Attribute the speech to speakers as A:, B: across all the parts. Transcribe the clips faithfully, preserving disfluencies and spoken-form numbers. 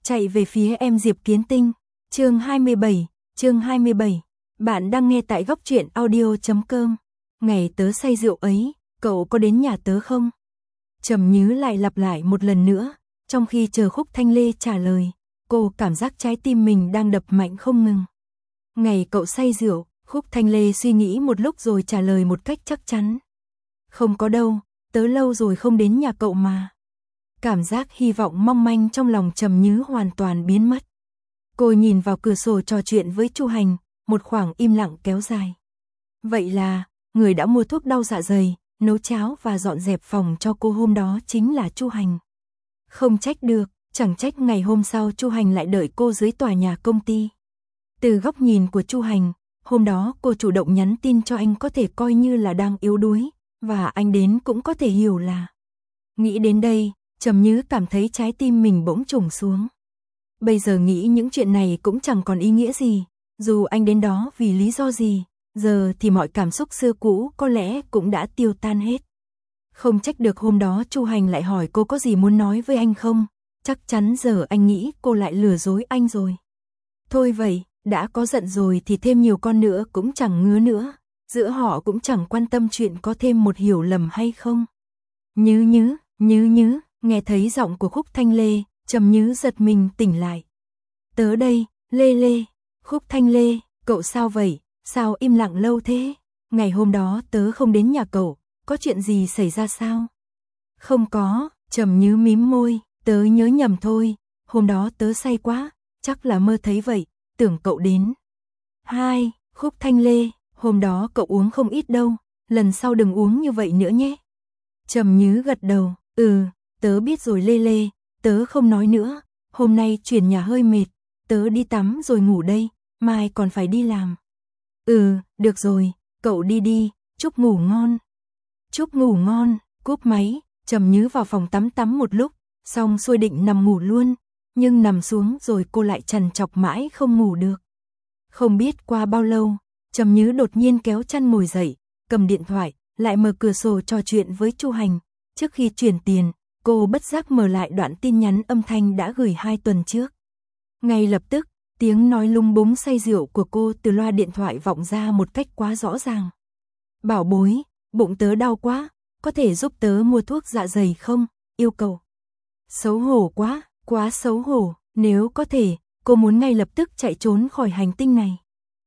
A: chạy về phía em Diệp Kiến Tinh. Chương hai mươi bảy, chương hai mươi bảy. Bạn đang nghe tại góc truyện audio chấm com. Ngày tớ say rượu ấy, cậu có đến nhà tớ không? Trầm Nhứ lại lặp lại một lần nữa, trong khi chờ Khúc Thanh Lê trả lời, cô cảm giác trái tim mình đang đập mạnh không ngừng. Ngày cậu say rượu, Khúc Thanh Lê suy nghĩ một lúc rồi trả lời một cách chắc chắn. Không có đâu, tớ lâu rồi không đến nhà cậu mà. Cảm giác hy vọng mong manh trong lòng Trầm Nhứ hoàn toàn biến mất. Cô nhìn vào cửa sổ trò chuyện với Chu Hành, một khoảng im lặng kéo dài. Vậy là, người đã mua thuốc đau dạ dày, nấu cháo và dọn dẹp phòng cho cô hôm đó chính là Chu Hành. Không trách được, chẳng trách ngày hôm sau Chu Hành lại đợi cô dưới tòa nhà công ty. Từ góc nhìn của Chu Hành, hôm đó cô chủ động nhắn tin cho anh có thể coi như là đang yếu đuối, và anh đến cũng có thể hiểu là. Nghĩ đến đây, Trầm Nhứ cảm thấy trái tim mình bỗng trùng xuống. Bây giờ nghĩ những chuyện này cũng chẳng còn ý nghĩa gì, dù anh đến đó vì lý do gì, giờ thì mọi cảm xúc xưa cũ có lẽ cũng đã tiêu tan hết. Không trách được hôm đó Chu Hành lại hỏi cô có gì muốn nói với anh không, chắc chắn giờ anh nghĩ cô lại lừa dối anh rồi. Thôi vậy, đã có giận rồi thì thêm nhiều con nữa cũng chẳng ngứa nữa, giữa họ cũng chẳng quan tâm chuyện có thêm một hiểu lầm hay không. Nhứ nhứ, nhứ nhứ, nghe thấy giọng của Khúc Thanh Lê, Trầm Nhứ giật mình tỉnh lại. Tớ đây, Lê Lê. Khúc Thanh Lê, cậu sao vậy, sao im lặng lâu thế? Ngày hôm đó tớ không đến nhà cậu, có chuyện gì xảy ra sao? Không có, Trầm Nhứ mím môi, tớ nhớ nhầm thôi, hôm đó tớ say quá, chắc là mơ thấy vậy, tưởng cậu đến. Hai, Khúc Thanh Lê, hôm đó cậu uống không ít đâu, lần sau đừng uống như vậy nữa nhé. Trầm Nhứ gật đầu, ừ, tớ biết rồi Lê Lê, tớ không nói nữa, hôm nay chuyển nhà hơi mệt, tớ đi tắm rồi ngủ đây, mai còn phải đi làm. Ừ, được rồi, cậu đi đi, chúc ngủ ngon. Chúc ngủ ngon, cúp máy, Trầm Nhứ vào phòng tắm tắm một lúc, xong xuôi định nằm ngủ luôn, nhưng nằm xuống rồi cô lại trằn trọc mãi không ngủ được. Không biết qua bao lâu, Trầm Nhứ đột nhiên kéo chăn ngồi dậy, cầm điện thoại, lại mở cửa sổ trò chuyện với Chu Hành. Trước khi chuyển tiền, cô bất giác mở lại đoạn tin nhắn âm thanh đã gửi hai tuần trước. Ngay lập tức, tiếng nói lung búng say rượu của cô từ loa điện thoại vọng ra một cách quá rõ ràng. Bảo bối, bụng tớ đau quá, có thể giúp tớ mua thuốc dạ dày không? Yêu cầu. Xấu hổ quá, quá xấu hổ, nếu có thể, cô muốn ngay lập tức chạy trốn khỏi hành tinh này.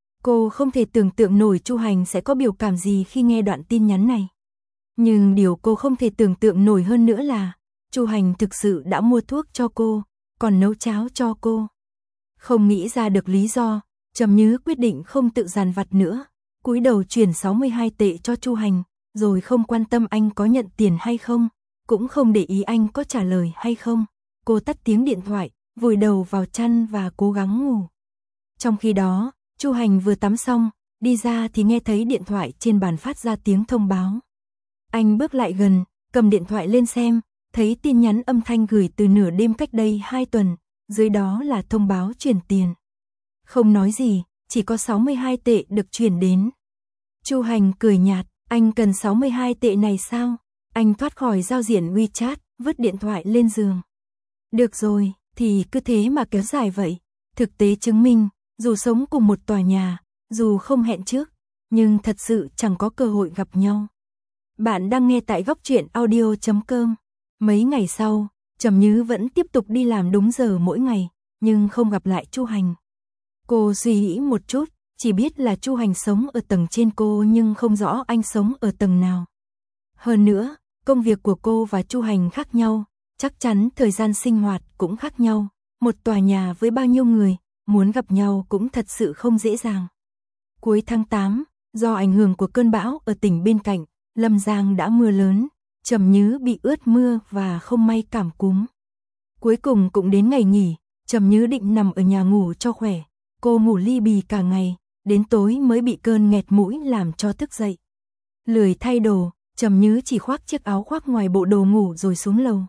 A: Cô không thể tưởng tượng nổi Chu Hành sẽ có biểu cảm gì khi nghe đoạn tin nhắn này. Nhưng điều cô không thể tưởng tượng nổi hơn nữa là Chu Hành thực sự đã mua thuốc cho cô, còn nấu cháo cho cô. Không nghĩ ra được lý do, Trầm Nhứ quyết định không tự dằn vặt nữa, cúi đầu chuyển sáu mươi hai tệ cho Chu Hành, rồi không quan tâm anh có nhận tiền hay không, cũng không để ý anh có trả lời hay không. Cô tắt tiếng điện thoại, vùi đầu vào chăn và cố gắng ngủ. Trong khi đó, Chu Hành vừa tắm xong, đi ra thì nghe thấy điện thoại trên bàn phát ra tiếng thông báo. Anh bước lại gần, cầm điện thoại lên xem, thấy tin nhắn âm thanh gửi từ nửa đêm cách đây hai tuần, dưới đó là thông báo chuyển tiền. Không nói gì, chỉ có sáu mươi hai tệ được chuyển đến. Chu Hành cười nhạt, anh cần sáu mươi hai tệ này sao? Anh thoát khỏi giao diện WeChat, vứt điện thoại lên giường. Được rồi, thì cứ thế mà kéo dài vậy. Thực tế chứng minh, dù sống cùng một tòa nhà, dù không hẹn trước, nhưng thật sự chẳng có cơ hội gặp nhau. Bạn đang nghe tại góc truyện audio chấm com. Mấy ngày sau, Trầm Nhứ vẫn tiếp tục đi làm đúng giờ mỗi ngày, nhưng không gặp lại Chu Hành. Cô suy nghĩ một chút, chỉ biết là Chu Hành sống ở tầng trên cô nhưng không rõ anh sống ở tầng nào. Hơn nữa, công việc của cô và Chu Hành khác nhau, chắc chắn thời gian sinh hoạt cũng khác nhau. Một tòa nhà với bao nhiêu người, muốn gặp nhau cũng thật sự không dễ dàng. Cuối tháng tám, do ảnh hưởng của cơn bão ở tỉnh bên cạnh, Lâm Giang đã mưa lớn, Trầm Nhứ bị ướt mưa và không may cảm cúm. Cuối cùng cũng đến ngày nghỉ, Trầm Nhứ định nằm ở nhà ngủ cho khỏe. Cô ngủ li bì cả ngày, đến tối mới bị cơn nghẹt mũi làm cho thức dậy. Lười thay đồ, Trầm Nhứ chỉ khoác chiếc áo khoác ngoài bộ đồ ngủ rồi xuống lầu.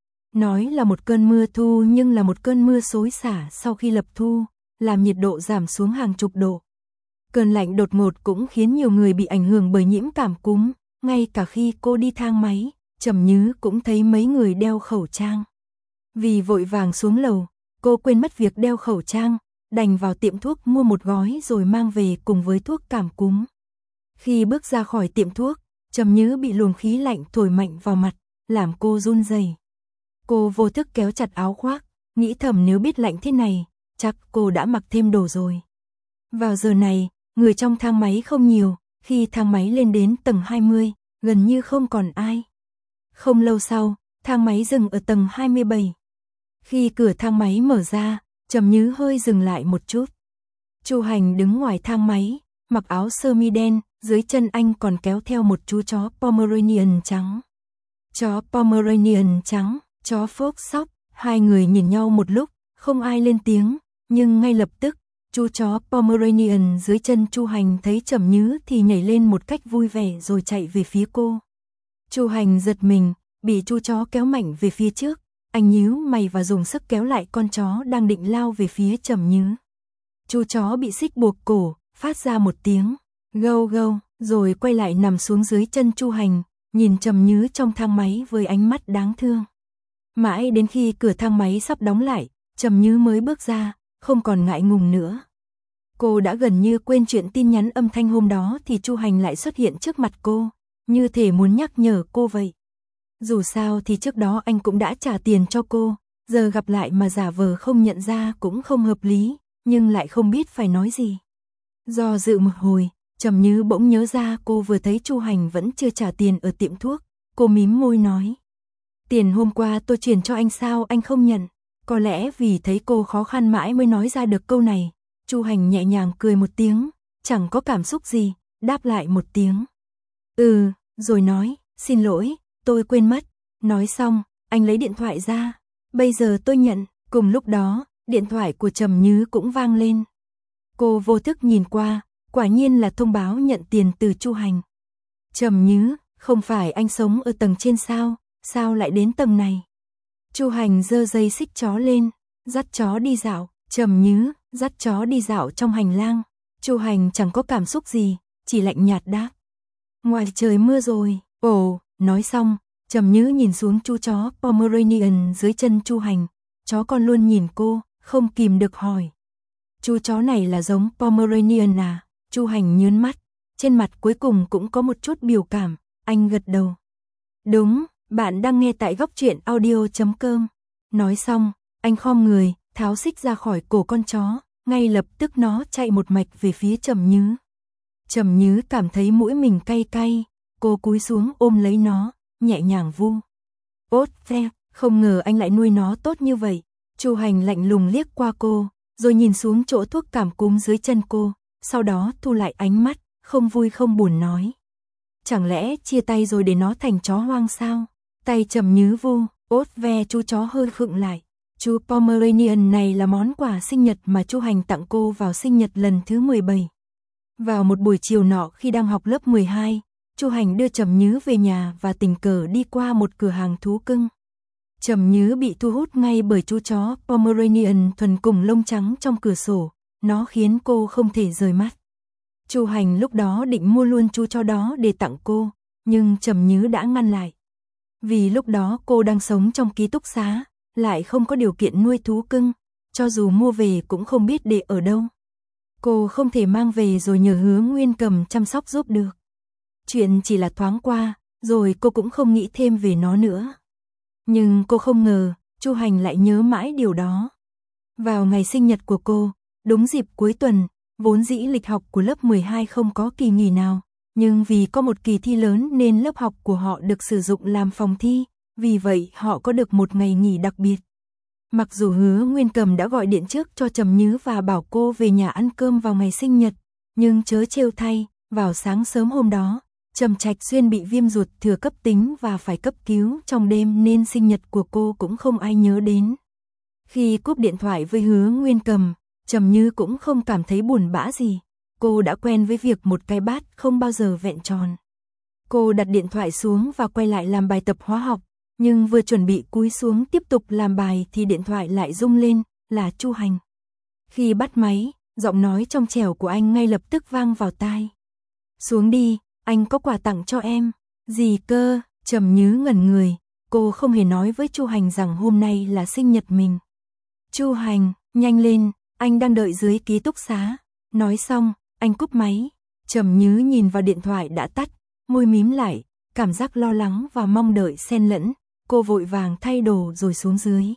A: Nói là một cơn mưa thu nhưng là một cơn mưa xối xả sau khi lập thu, làm nhiệt độ giảm xuống hàng chục độ. Cơn lạnh đột ngột cũng khiến nhiều người bị ảnh hưởng bởi nhiễm cảm cúm, ngay cả khi cô đi thang máy, Trầm Nhứ cũng thấy mấy người đeo khẩu trang. Vì vội vàng xuống lầu, cô quên mất việc đeo khẩu trang, đành vào tiệm thuốc mua một gói rồi mang về cùng với thuốc cảm cúm. Khi bước ra khỏi tiệm thuốc, Trầm Nhứ bị luồng khí lạnh thổi mạnh vào mặt, làm cô run rẩy. Cô vô thức kéo chặt áo khoác, nghĩ thầm nếu biết lạnh thế này, chắc cô đã mặc thêm đồ rồi. Vào giờ này, người trong thang máy không nhiều, khi thang máy lên đến tầng hai mươi, gần như không còn ai. Không lâu sau, thang máy dừng ở tầng hai mươi bảy. Khi cửa thang máy mở ra, Trầm Nhứ hơi dừng lại một chút. Chu Hành đứng ngoài thang máy, mặc áo sơ mi đen, dưới chân anh còn kéo theo một chú chó Pomeranian trắng. Chó Pomeranian trắng, chó Fox Sóc, hai người nhìn nhau một lúc, không ai lên tiếng, nhưng ngay lập tức, chú chó Pomeranian dưới chân Chu Hành thấy Trầm Nhứ thì nhảy lên một cách vui vẻ rồi chạy về phía cô. Chu Hành giật mình, bị chú chó kéo mạnh về phía trước, anh nhíu mày và dùng sức kéo lại con chó đang định lao về phía Trầm Nhứ. Chú chó bị xích buộc cổ, phát ra một tiếng gâu gâu, rồi quay lại nằm xuống dưới chân Chu Hành, nhìn Trầm Nhứ trong thang máy với ánh mắt đáng thương. Mãi đến khi cửa thang máy sắp đóng lại, Trầm Nhứ mới bước ra, không còn ngại ngùng nữa. Cô đã gần như quên chuyện tin nhắn âm thanh hôm đó thì Chu Hành lại xuất hiện trước mặt cô, như thể muốn nhắc nhở cô vậy. Dù sao thì trước đó anh cũng đã trả tiền cho cô, giờ gặp lại mà giả vờ không nhận ra cũng không hợp lý, nhưng lại không biết phải nói gì. Do dự một hồi, Trầm Nhứ bỗng nhớ ra cô vừa thấy Chu Hành vẫn chưa trả tiền ở tiệm thuốc, cô mím môi nói. Tiền hôm qua tôi chuyển cho anh sao anh không nhận? Có lẽ vì thấy cô khó khăn mãi mới nói ra được câu này. Chu Hành nhẹ nhàng cười một tiếng, chẳng có cảm xúc gì, đáp lại một tiếng. Ừ, rồi nói, xin lỗi, tôi quên mất. Nói xong, anh lấy điện thoại ra. Bây giờ tôi nhận. Cùng lúc đó, điện thoại của Trầm Nhứ cũng vang lên. Cô vô thức nhìn qua, quả nhiên là thông báo nhận tiền từ Chu Hành. Trầm Nhứ, không phải anh sống ở tầng trên sao, sao lại đến tầng này? Chu Hành giơ dây xích chó lên, dắt chó đi dạo. Trầm Nhứ dắt chó đi dạo trong hành lang. Chu Hành chẳng có cảm xúc gì, chỉ lạnh nhạt đáp. Ngoài trời mưa rồi. Ồ, nói xong, Trầm Nhứ nhìn xuống chú chó Pomeranian dưới chân Chu Hành. Chó con luôn nhìn cô, không kìm được hỏi. Chú chó này là giống Pomeranian à? Chu Hành nhướng mắt, trên mặt cuối cùng cũng có một chút biểu cảm, anh gật đầu. Đúng, bạn đang nghe tại góc truyện audio chấm com. Nói xong, anh khom người, tháo xích ra khỏi cổ con chó, ngay lập tức nó chạy một mạch về phía Trầm Nhứ. Trầm Nhứ cảm thấy mũi mình cay cay, cô cúi xuống ôm lấy nó, nhẹ nhàng vu. Ốt ve, không ngờ anh lại nuôi nó tốt như vậy. Chu Hành lạnh lùng liếc qua cô, rồi nhìn xuống chỗ thuốc cảm cúm dưới chân cô, sau đó thu lại ánh mắt, không vui không buồn nói. Chẳng lẽ chia tay rồi để nó thành chó hoang sao? Tay Trầm Nhứ vu, ốt ve chú chó hơi khựng lại. Chú Pomeranian này là món quà sinh nhật mà Chu Hành tặng cô vào sinh nhật lần thứ mười bảy. Vào một buổi chiều nọ khi đang học lớp mười hai, Chu Hành đưa Trầm Nhứ về nhà và tình cờ đi qua một cửa hàng thú cưng. Trầm Nhứ bị thu hút ngay bởi chú chó Pomeranian thuần cùng lông trắng trong cửa sổ, nó khiến cô không thể rời mắt. Chu Hành lúc đó định mua luôn chú chó đó để tặng cô, nhưng Trầm Nhứ đã ngăn lại. Vì lúc đó cô đang sống trong ký túc xá, lại không có điều kiện nuôi thú cưng, cho dù mua về cũng không biết để ở đâu. Cô không thể mang về rồi nhờ Hứa Nguyên Cầm chăm sóc giúp được. Chuyện chỉ là thoáng qua, rồi cô cũng không nghĩ thêm về nó nữa. Nhưng cô không ngờ, Chu Hành lại nhớ mãi điều đó. Vào ngày sinh nhật của cô, đúng dịp cuối tuần, vốn dĩ lịch học của lớp mười hai không có kỳ nghỉ nào, nhưng vì có một kỳ thi lớn nên lớp học của họ được sử dụng làm phòng thi, vì vậy họ có được một ngày nghỉ đặc biệt. Mặc dù Hứa Nguyên Cầm đã gọi điện trước cho Trầm Nhứ và bảo cô về nhà ăn cơm vào ngày sinh nhật, nhưng chớ trêu thay, vào sáng sớm hôm đó, Trầm Trạch Xuyên bị viêm ruột thừa cấp tính và phải cấp cứu trong đêm nên sinh nhật của cô cũng không ai nhớ đến. Khi cúp điện thoại với Hứa Nguyên Cầm, Trầm Nhứ cũng không cảm thấy buồn bã gì. Cô đã quen với việc một cái bát không bao giờ vẹn tròn. Cô đặt điện thoại xuống và quay lại làm bài tập hóa học, nhưng vừa chuẩn bị cúi xuống tiếp tục làm bài thì điện thoại lại rung lên, là Chu Hành. Khi bắt máy, giọng nói trong trẻo của anh ngay lập tức vang vào tai. Xuống đi, anh có quà tặng cho em. Gì cơ? Trầm Nhứ ngẩn người, cô không hề nói với Chu Hành rằng hôm nay là sinh nhật mình. Chu Hành, nhanh lên, anh đang đợi dưới ký túc xá. Nói xong, anh cúp máy. Trầm Nhứ nhìn vào điện thoại đã tắt, môi mím lại, cảm giác lo lắng và mong đợi xen lẫn. Cô vội vàng thay đồ rồi xuống dưới.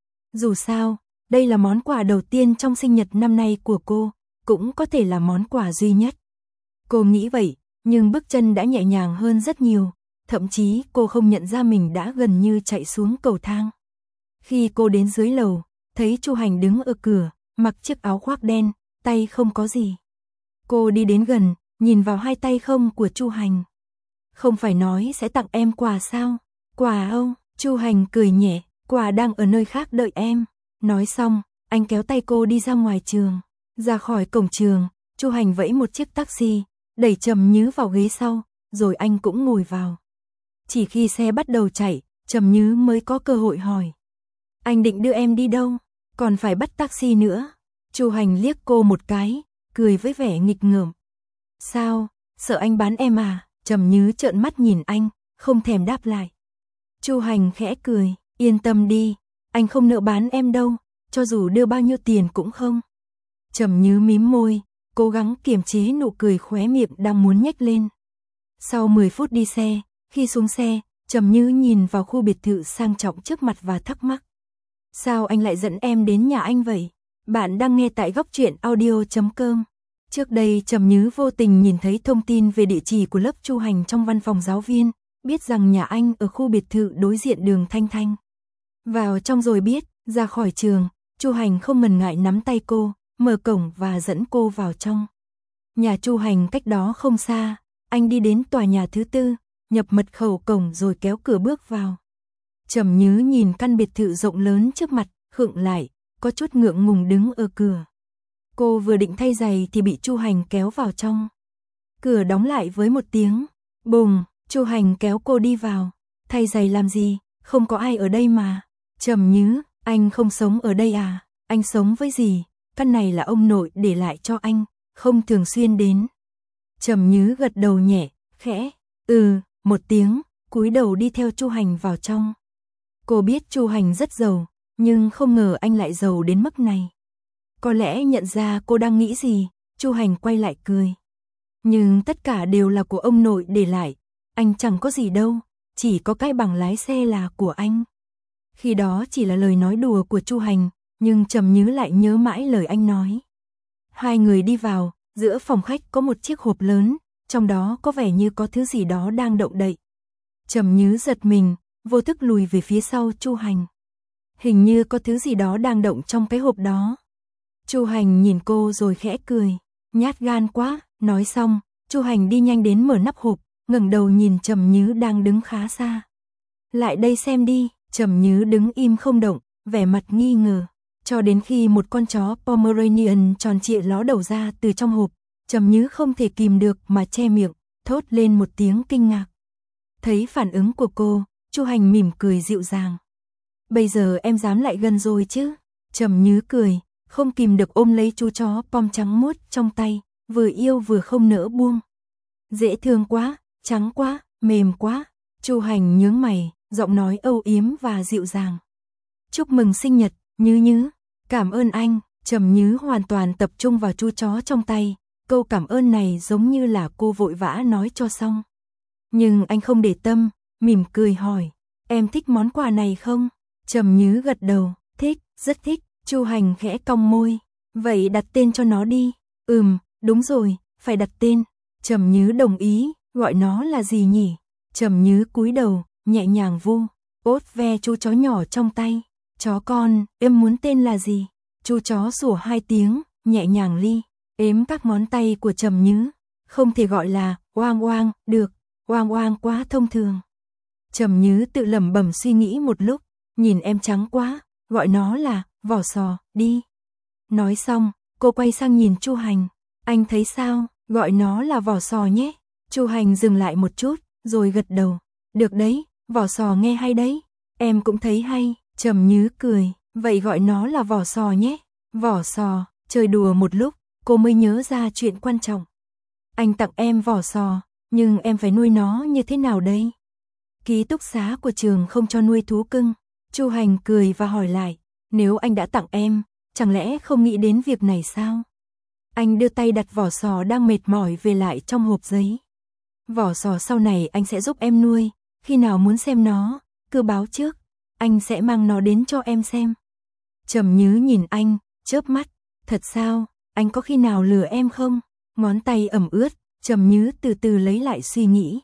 A: Dù sao, đây là món quà đầu tiên trong sinh nhật năm nay của cô, cũng có thể là món quà duy nhất. Cô nghĩ vậy, nhưng bước chân đã nhẹ nhàng hơn rất nhiều, thậm chí cô không nhận ra mình đã gần như chạy xuống cầu thang. Khi cô đến dưới lầu, thấy Chu Hành đứng ở cửa, mặc chiếc áo khoác đen, tay không có gì. Cô đi đến gần, nhìn vào hai tay không của Chu Hành. Không phải nói sẽ tặng em quà sao? Quà âu? Chu Hành cười nhẹ, quà đang ở nơi khác đợi em. Nói xong, anh kéo tay cô đi ra ngoài trường. Ra khỏi cổng trường, Chu Hành vẫy một chiếc taxi, đẩy Trầm Nhứ vào ghế sau, rồi anh cũng ngồi vào. Chỉ khi xe bắt đầu chạy, Trầm Nhứ mới có cơ hội hỏi. Anh định đưa em đi đâu? Còn phải bắt taxi nữa. Chu Hành liếc cô một cái, cười với vẻ nghịch ngợm. Sao, sợ anh bán em à? Trầm Nhứ trợn mắt nhìn anh, không thèm đáp lại. Chu Hành khẽ cười, yên tâm đi, anh không nỡ bán em đâu, cho dù đưa bao nhiêu tiền cũng không. Trầm Nhứ mím môi, cố gắng kiềm chế nụ cười khóe miệng đang muốn nhếch lên. Sau mười phút đi xe, khi xuống xe, Trầm Nhứ nhìn vào khu biệt thự sang trọng trước mặt và thắc mắc. Sao anh lại dẫn em đến nhà anh vậy? Bạn đang nghe tại góc truyện audio chấm com. Trước đây Trầm Nhứ vô tình nhìn thấy thông tin về địa chỉ của lớp Chu Hành trong văn phòng giáo viên, biết rằng nhà anh ở khu biệt thự đối diện đường Thanh Thanh. Vào trong rồi biết, ra khỏi trường, Chu Hành không ngần ngại nắm tay cô, mở cổng và dẫn cô vào trong. Nhà Chu Hành cách đó không xa, anh đi đến tòa nhà thứ tư, nhập mật khẩu cổng rồi kéo cửa bước vào. Trầm Nhứ nhìn căn biệt thự rộng lớn trước mặt, khựng lại, có chút ngượng ngùng đứng ở cửa. Cô vừa định thay giày thì bị Chu Hành kéo vào trong. Cửa đóng lại với một tiếng, bùng, Chu Hành kéo cô đi vào. Thay giày làm gì, không có ai ở đây mà. Trầm Nhứ, anh không sống ở đây à? Anh sống với gì? Căn này là ông nội để lại cho anh, không thường xuyên đến. Trầm Nhứ gật đầu nhẹ, khẽ, ừ, một tiếng, cúi đầu đi theo Chu Hành vào trong. Cô biết Chu Hành rất giàu, nhưng không ngờ anh lại giàu đến mức này. Có lẽ nhận ra cô đang nghĩ gì, Chu Hành quay lại cười. Nhưng tất cả đều là của ông nội để lại, anh chẳng có gì đâu, chỉ có cái bằng lái xe là của anh. Khi đó chỉ là lời nói đùa của Chu Hành, nhưng Trầm Nhứ lại nhớ mãi lời anh nói. Hai người đi vào, giữa phòng khách có một chiếc hộp lớn, trong đó có vẻ như có thứ gì đó đang động đậy. Trầm Nhứ giật mình, vô thức lùi về phía sau Chu Hành. Hình như có thứ gì đó đang động trong cái hộp đó. Chu Hành nhìn cô rồi khẽ cười, nhát gan quá. Nói xong, Chu Hành đi nhanh đến mở nắp hộp, ngẩng đầu nhìn Trầm Nhứ đang đứng khá xa. Lại đây xem đi. Trầm Nhứ đứng im không động, vẻ mặt nghi ngờ. Cho đến khi một con chó Pomeranian tròn trịa ló đầu ra từ trong hộp, Trầm Nhứ không thể kìm được mà che miệng, thốt lên một tiếng kinh ngạc. Thấy phản ứng của cô, Chu Hành mỉm cười dịu dàng. Bây giờ em dám lại gần rồi chứ? Trầm Nhứ cười, không kìm được ôm lấy chú chó pom trắng muốt trong tay, vừa yêu vừa không nỡ buông. Dễ thương quá, trắng quá, mềm quá. Chu Hành nhướng mày, giọng nói âu yếm và dịu dàng. Chúc mừng sinh nhật, Nhứ Nhứ. Cảm ơn anh. Trầm Nhứ hoàn toàn tập trung vào chú chó trong tay. Câu cảm ơn này giống như là cô vội vã nói cho xong. Nhưng anh không để tâm, mỉm cười hỏi, em thích món quà này không? Trầm Nhứ gật đầu, thích, rất thích. Chu Hành khẽ cong môi, vậy đặt tên cho nó đi. Ừm, đúng rồi, phải đặt tên. Trầm Nhứ đồng ý, gọi nó là gì nhỉ? Trầm Nhứ cúi đầu, nhẹ nhàng vu, ốt ve chú chó nhỏ trong tay. Chó con, em muốn tên là gì? Chú chó sủa hai tiếng, nhẹ nhàng li, ếm các ngón tay của Trầm Nhứ. Không thể gọi là oang oang, được, oang oang quá thông thường. Trầm Nhứ tự lẩm bẩm suy nghĩ một lúc, nhìn em trắng quá, gọi nó là vỏ sò, đi. Nói xong, cô quay sang nhìn Chu Hành, anh thấy sao, gọi nó là vỏ sò nhé. Chu Hành dừng lại một chút, rồi gật đầu, được đấy, vỏ sò nghe hay đấy, em cũng thấy hay. Trầm Nhứ cười, vậy gọi nó là vỏ sò nhé. Vỏ sò, chơi đùa một lúc, cô mới nhớ ra chuyện quan trọng. Anh tặng em vỏ sò, nhưng em phải nuôi nó như thế nào đây? Ký túc xá của trường không cho nuôi thú cưng. Chu Hành cười và hỏi lại, Nếu anh đã tặng em, chẳng lẽ không nghĩ đến việc này sao? Anh đưa tay đặt vỏ sò đang mệt mỏi về lại trong hộp giấy. Vỏ sò sau này anh sẽ giúp em nuôi, khi nào muốn xem nó, cứ báo trước, anh sẽ mang nó đến cho em xem. Trầm Nhứ nhìn anh, chớp mắt, thật sao, anh có khi nào lừa em không? Ngón tay ẩm ướt, Trầm Nhứ từ từ lấy lại suy nghĩ.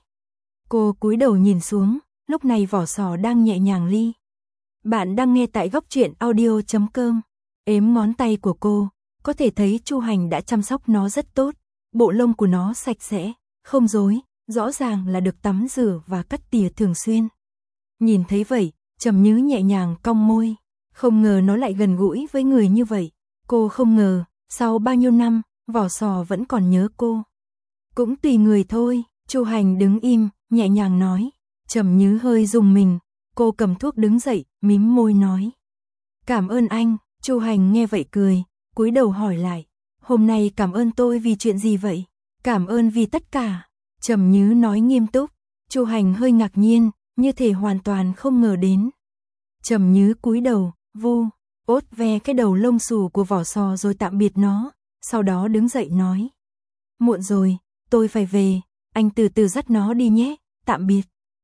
A: Cô cúi đầu nhìn xuống, lúc này vỏ sò đang nhẹ nhàng li. Bạn đang nghe tại góc truyện audio chấm com. Ếm ngón tay của cô, có thể thấy Chu Hành đã chăm sóc nó rất tốt. Bộ lông của nó sạch sẽ, không rối, rõ ràng là được tắm rửa và cắt tỉa thường xuyên. Nhìn thấy vậy, Trầm Nhứ nhẹ nhàng cong môi. Không ngờ nó lại gần gũi với người như vậy. Cô không ngờ, sau bao nhiêu năm, vỏ sò vẫn còn nhớ cô. Cũng tùy người thôi, Chu Hành đứng im, nhẹ nhàng nói. Trầm Nhứ hơi rùng mình, cô cầm thuốc đứng dậy, mím môi nói. Cảm ơn anh. Chu Hành nghe vậy cười, cúi đầu hỏi lại. Hôm nay cảm ơn tôi vì chuyện gì vậy? Cảm ơn vì tất cả. Trầm Nhứ nói nghiêm túc. Chu Hành hơi ngạc nhiên, như thể hoàn toàn không ngờ đến. Trầm Nhứ cúi đầu, vu, ốt ve cái đầu lông xù của vỏ sò rồi tạm biệt nó, sau đó đứng dậy nói. Muộn rồi, tôi phải về, anh từ từ dắt nó đi nhé, tạm biệt.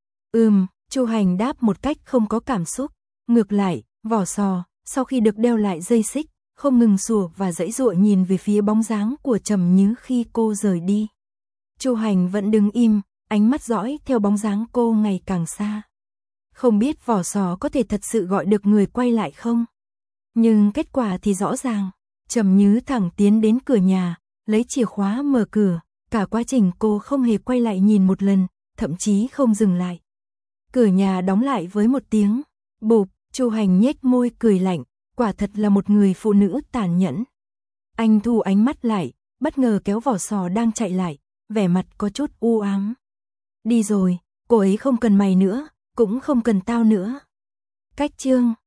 A: Ừm, Chu Hành đáp một cách không có cảm xúc. Ngược lại, vỏ sò, sau khi được đeo lại dây xích, không ngừng sủa và giãy giụa nhìn về phía bóng dáng của Trầm Nhứ khi cô rời đi. Chu Hành vẫn đứng im, ánh mắt dõi theo bóng dáng cô ngày càng xa. Không biết vỏ sò có thể thật sự gọi được người quay lại không? Nhưng kết quả thì rõ ràng. Trầm Nhứ thẳng tiến đến cửa nhà, lấy chìa khóa mở cửa. Cả quá trình cô không hề quay lại nhìn một lần, thậm chí không dừng lại. Cửa nhà đóng lại với một tiếng bụp. Chu Hành nhếch môi cười lạnh, quả thật là một người phụ nữ tàn nhẫn. Anh thu ánh mắt lại, bất ngờ kéo vỏ sò đang chạy lại, vẻ mặt có chút u ám. Đi rồi, cô ấy không cần mày nữa, cũng không cần tao nữa. Cách chương